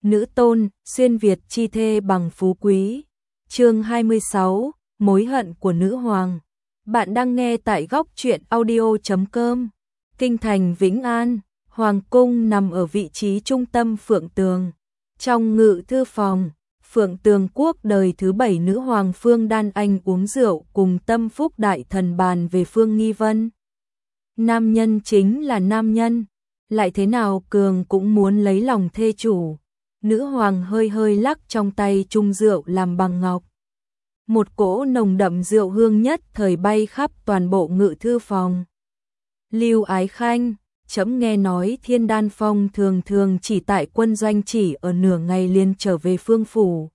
nữ tôn, xuyên Việt chi thê bằng phú quý. Chương 26, mối hận của nữ hoàng. Bạn đang nghe tại góc truyện audio.com. Kinh thành Vĩnh An, hoàng cung nằm ở vị trí trung tâm Phượng Tường. Trong ngự thư phòng, Phượng Tường quốc đời thứ 7 nữ hoàng Phương Đan Anh uống rượu cùng Tâm Phúc đại thần bàn về Phương Nghi Vân. Nam nhân chính là nam nhân, lại thế nào cường cũng muốn lấy lòng thê chủ. Nữ hoàng hơi hơi lắc trong tay chung rượu làm bằng ngọc. Một cỗ nồng đậm rượu hương nhất thời bay khắp toàn bộ ngự thư phòng. Lưu Ái Khanh, trẫm nghe nói Thiên Đan Phong thường thường chỉ tại quân doanh chỉ ở nửa ngày liền trở về phương phủ.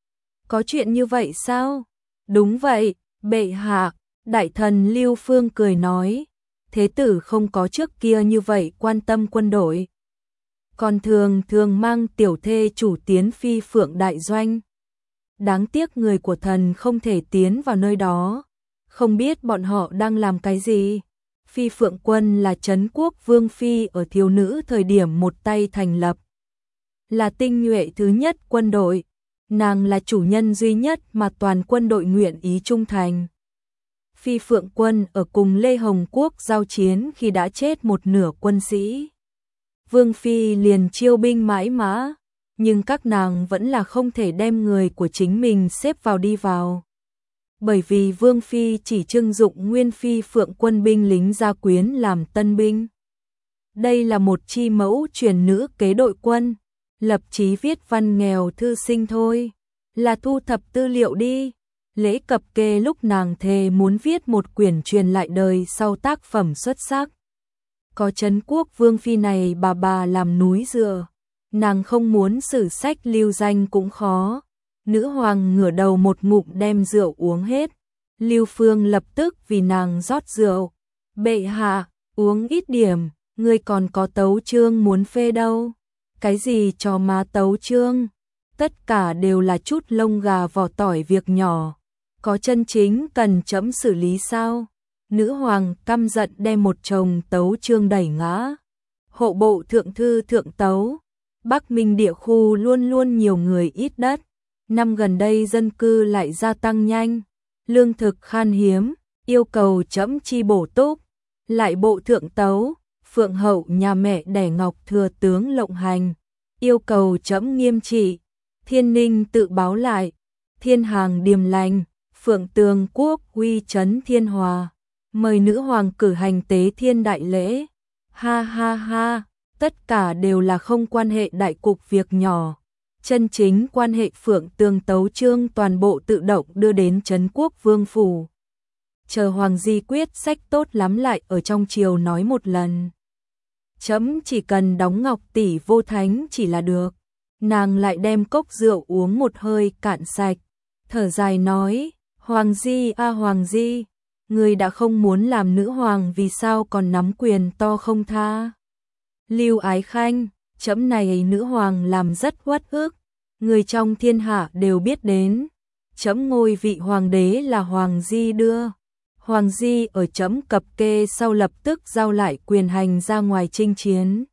Có chuyện như vậy sao? Đúng vậy, bệ hạ. Đại thần Lưu Phương cười nói. Thế tử không có trước kia như vậy quan tâm quân đội. Còn thường mang tiểu thê chủ tiến phi Phượng đại doanh. Đáng tiếc người của thần không thể tiến vào nơi đó. Không biết bọn họ đang làm cái gì. Phi Phượng quân là trấn quốc vương phi ở thiếu nữ thời điểm một tay thành lập. Là tinh nhuệ thứ nhất quân đội. Nàng là chủ nhân duy nhất mà toàn quân đội nguyện ý trung thành. Phi Phượng quân ở cùng Lê Hồng Quốc giao chiến khi đã chết một nửa quân sĩ. Vương phi liền chiêu binh mãi mã, nhưng các nàng vẫn là không thể đem người của chính mình xếp vào đi vào. Bởi vì Vương phi chỉ trưng dụng nguyên phi Phượng quân binh lính gia quyến làm tân binh. Đây là một chi mẫu truyền nữ kế đội quân, lập chí viết văn nghèo thư sinh thôi, là thu thập tư liệu đi. Lễ cập kê lúc nàng thề muốn viết một quyển truyền lại đời sau tác phẩm xuất sắc. Có trấn quốc vương phi này bà làm núi dựa, nàng không muốn sử sách lưu danh cũng khó. Nữ hoàng ngửa đầu một ngụm đem rượu uống hết. Lưu Phương lập tức vì nàng rót rượu. Bệ hạ, uống ít điểm, ngươi còn có tấu chương muốn phê đâu. Cái gì cho má tấu chương? Tất cả đều là chút lông gà vỏ tỏi việc nhỏ. Có chân chính cần trẫm xử lý sao? Nữ hoàng căm giận đem một chồng tấu chương đẩy ngã. Hộ bộ thượng thư thượng tấu. Bắc Minh địa khu luôn luôn nhiều người ít đất. Năm gần đây dân cư lại gia tăng nhanh. Lương thực khan hiếm, yêu cầu trẫm chi bổ túc. Lại bộ thượng tấu, Phượng hậu nhà mẹ đẻ Ngọc thừa tướng lộng hành. Yêu cầu trẫm nghiêm trị. Thiên Ninh tự báo lại. Thiên Hàng điềm lành. Phượng Tường quốc uy trấn Thiên Hòa. Mời nữ hoàng cử hành tế thiên đại lễ. Ha ha ha, tất cả đều là không quan hệ đại cục việc nhỏ. Chân chính quan hệ Phượng Tường tấu chương toàn bộ tự động đưa đến trấn quốc vương phủ. Chờ hoàng di quyết sách tốt lắm lại ở trong triều nói một lần. Trẫm chỉ cần đóng ngọc tỷ vô thánh chỉ là được. Nàng lại đem cốc rượu uống một hơi cạn sạch. Thở dài nói, hoàng di a hoàng di, người đã không muốn làm nữ hoàng vì sao còn nắm quyền to không tha. Lưu Ái Khanh, trẫm này nữ hoàng làm rất uất ức, người trong thiên hạ đều biết đến. Trẫm ngôi vị hoàng đế là hoàng di đưa. Hoàng di ở trẫm cập kê sau lập tức giao lại quyền hành ra ngoài chinh chiến.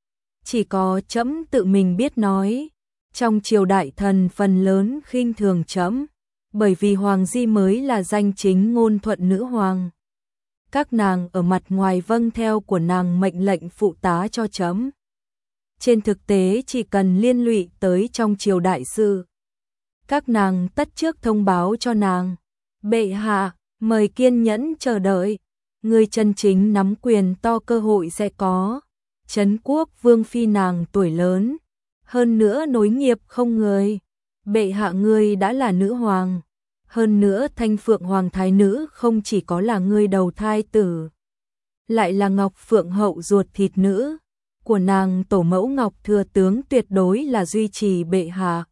Chỉ có trẫm tự mình biết nói, trong triều đại thần phần lớn khinh thường trẫm. Bởi vì hoàng di mới là danh chính ngôn thuận nữ hoàng. Các nàng ở mặt ngoài vâng theo của nàng mệnh lệnh phụ tá cho trẫm. Trên thực tế chỉ cần liên lụy tới trong triều đại sự. Các nàng tất trước thông báo cho nàng. Bệ hạ, mời kiên nhẫn chờ đợi. Người chân chính nắm quyền to cơ hội sẽ có. Trấn quốc vương phi nàng tuổi lớn. Hơn nữa nối nghiệp không người. Bệ hạ ngươi đã là nữ hoàng. Hơn nữa Thanh Phượng hoàng thái nữ không chỉ có là ngươi đầu thai tử. Lại là Ngọc Phượng hậu ruột thịt nữ. Của nàng tổ mẫu Ngọc thừa tướng tuyệt đối là duy trì bệ hạ.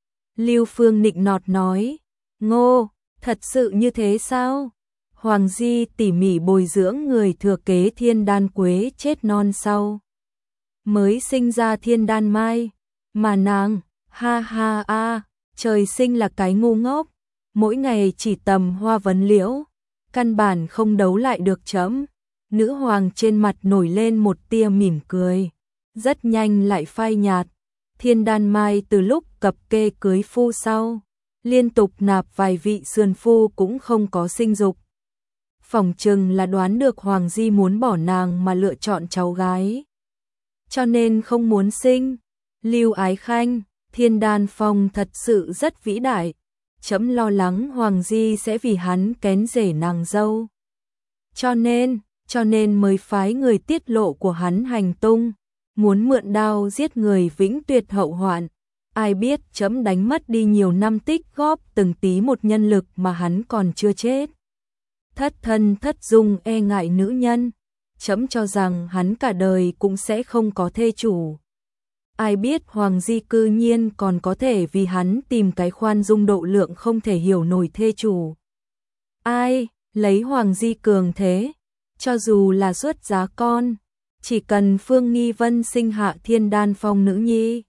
Lưu Phương nịnh nọt nói. Ngô, thật sự như thế sao? Hoàng di tỉ mỉ bồi dưỡng người thừa kế Thiên Đan Quế chết non sau. Mới sinh ra Thiên Đan Mai. Mà nàng, ha ha a, trời sinh là cái ngu ngốc, mỗi ngày chỉ tầm hoa vấn liễu, căn bản không đấu lại được trẫm. Nữ hoàng trên mặt nổi lên một tia mỉm cười, rất nhanh lại phai nhạt. Thiên Đan Mai từ lúc cập kê cưới phu sau, liên tục nạp vài vị sườn phu cũng không có sinh dục. Phỏng chừng là đoán được Hoàng Di muốn bỏ nàng mà lựa chọn cháu gái, cho nên không muốn sinh. Lưu Ái Khanh, Thiên Đan Phong thật sự rất vĩ đại, trẫm lo lắng Hoàng Di sẽ vì hắn kén rể nàng dâu. Cho nên mới phái người tiết lộ của hắn hành tung, muốn mượn đao giết người vĩnh tuyệt hậu hoạn. Ai biết trẫm đánh mất đi nhiều năm tích góp từng tí một nhân lực mà hắn còn chưa chết. Thất thân thất dung e ngại nữ nhân, trẫm cho rằng hắn cả đời cũng sẽ không có thê chủ. Ai biết Hoàng Di cư nhiên còn có thể vì hắn tìm cái khoan dung độ lượng không thể hiểu nổi thê chủ. Ai lấy Hoàng Di cường thế, cho dù là xuất giá con, chỉ cần Phương Nghi Vân sinh hạ Thiên Đan Phong nữ nhi,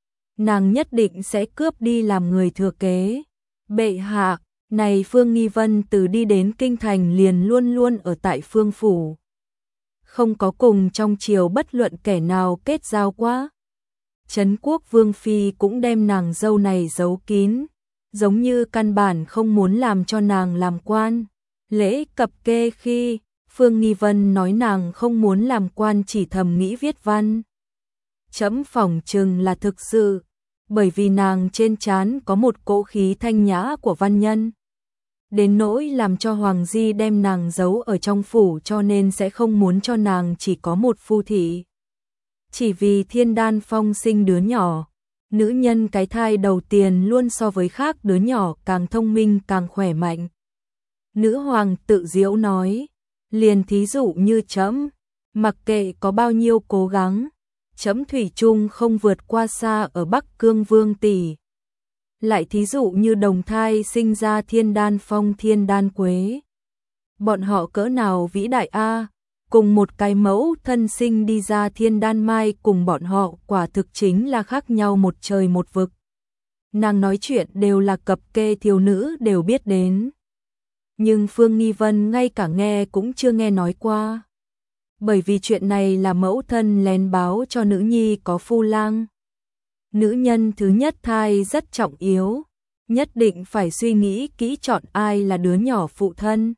nàng nhất định sẽ cướp đi làm người thừa kế. Bệ hạ, này Phương Nghi Vân từ đi đến kinh thành liền luôn luôn ở tại Phương phủ, không có cùng trong triều bất luận kẻ nào kết giao quá. Trấn Quốc Vương phi cũng đem nàng dâu này giấu kín, giống như căn bản không muốn làm cho nàng làm quan. Lễ cập kê khi Phương Nghi Vân nói nàng không muốn làm quan, chỉ thầm nghĩ viết văn. Trẫm phỏng chừng là thực sự, bởi vì nàng trên trán có một cỗ khí thanh nhã của văn nhân, đến nỗi làm cho Hoàng Di đem nàng giấu ở trong phủ, cho nên sẽ không muốn cho nàng chỉ có một phu thị. Chỉ vì Thiên Đan Phong sinh đứa nhỏ, nữ nhân cái thai đầu tiên luôn so với khác đứa nhỏ càng thông minh càng khỏe mạnh. Nữ hoàng tự giễu nói, liền thí dụ như trẫm, mặc kệ có bao nhiêu cố gắng, trẫm thủy chung không vượt qua xa ở Bắc Cương Vương tỷ. Lại thí dụ như đồng thai sinh ra Thiên Đan Phong Thiên Đan Quế, bọn họ cỡ nào vĩ đại a, cùng một cái mẫu thân sinh đi ra Thiên Đan Mai, cùng bọn họ quả thực chính là khác nhau một trời một vực. Nàng nói chuyện đều là cập kê thiếu nữ đều biết đến, nhưng Phương Nghi Vân ngay cả nghe cũng chưa nghe nói qua, bởi vì chuyện này là mẫu thân lén báo cho nữ nhi có phu lang. Nữ nhân thứ nhất thai rất trọng yếu, nhất định phải suy nghĩ kỹ chọn ai là đứa nhỏ phụ thân.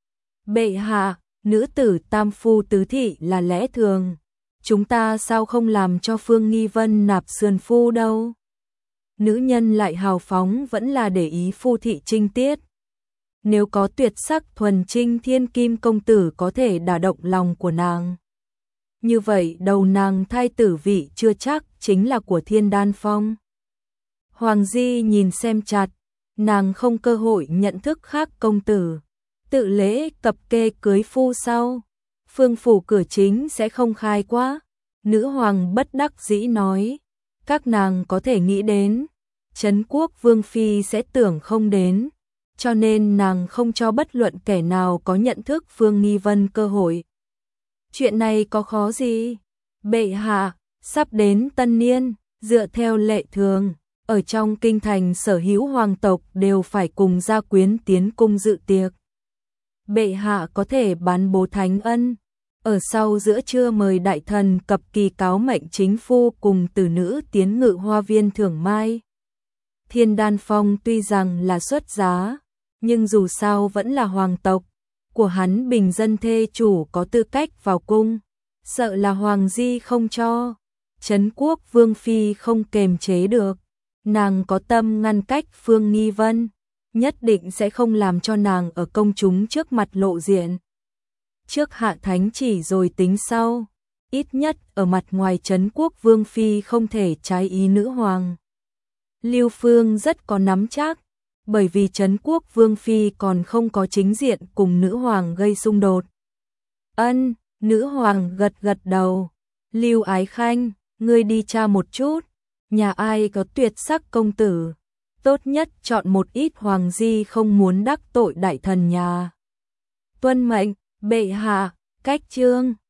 Bệ hạ, nữ tử tam phu tứ thị là lẽ thường, chúng ta sao không làm cho Phương Nghi Vân nạp sườn phu đâu? Nữ nhân lại hào phóng vẫn là để ý phu thị trinh tiết. Nếu có tuyệt sắc thuần trinh thiên kim công tử có thể đả động lòng của nàng, như vậy đầu nàng thai tử vị chưa chắc chính là của Thiên Đan Phong. Hoàng Di nhìn xem chặt, nàng không cơ hội nhận thức khác công tử. Tự lễ cập kê cưới phu sau, Phương phủ cửa chính sẽ không khai quá. Nữ hoàng bất đắc dĩ nói, các nàng có thể nghĩ đến, Trấn Quốc Vương phi sẽ tưởng không đến, cho nên nàng không cho bất luận kẻ nào có nhận thức Phương Nghi Vân cơ hội. Chuyện này có khó gì? Bệ hạ, sắp đến tân niên, dựa theo lệ thường, ở trong kinh thành sở hữu hoàng tộc đều phải cùng gia quyến tiến cung dự tiệc. Bệ hạ có thể ban bố thánh ân, ở sau giữa trưa mời đại thần cập kỳ cáo mệnh chính phu cùng tử nữ tiến ngự hoa viên thưởng mai. Thiên Đan Phong tuy rằng là xuất giá, nhưng dù sao vẫn là hoàng tộc, của hắn bình dân thê chủ có tư cách vào cung, sợ là Hoàng Di không cho. Trấn Quốc Vương phi không kềm chế được, nàng có tâm ngăn cách Phương Nghi Vân, nhất định sẽ không làm cho nàng ở công chúng trước mặt lộ diện. Trước hạ thánh chỉ rồi tính sau, ít nhất ở mặt ngoài Trấn Quốc Vương phi không thể trái ý nữ hoàng. Lưu Phương rất có nắm chắc, bởi vì Trấn Quốc Vương phi còn không có chính diện cùng nữ hoàng gây xung đột. Ân, nữ hoàng gật gật đầu. Lưu Ái Khanh, ngươi đi tra một chút, nhà ai có tuyệt sắc công tử, tốt nhất chọn một ít. Hoàng Di không muốn đắc tội đại thần nhà. Tuân mệnh, bệ hạ. Cách chương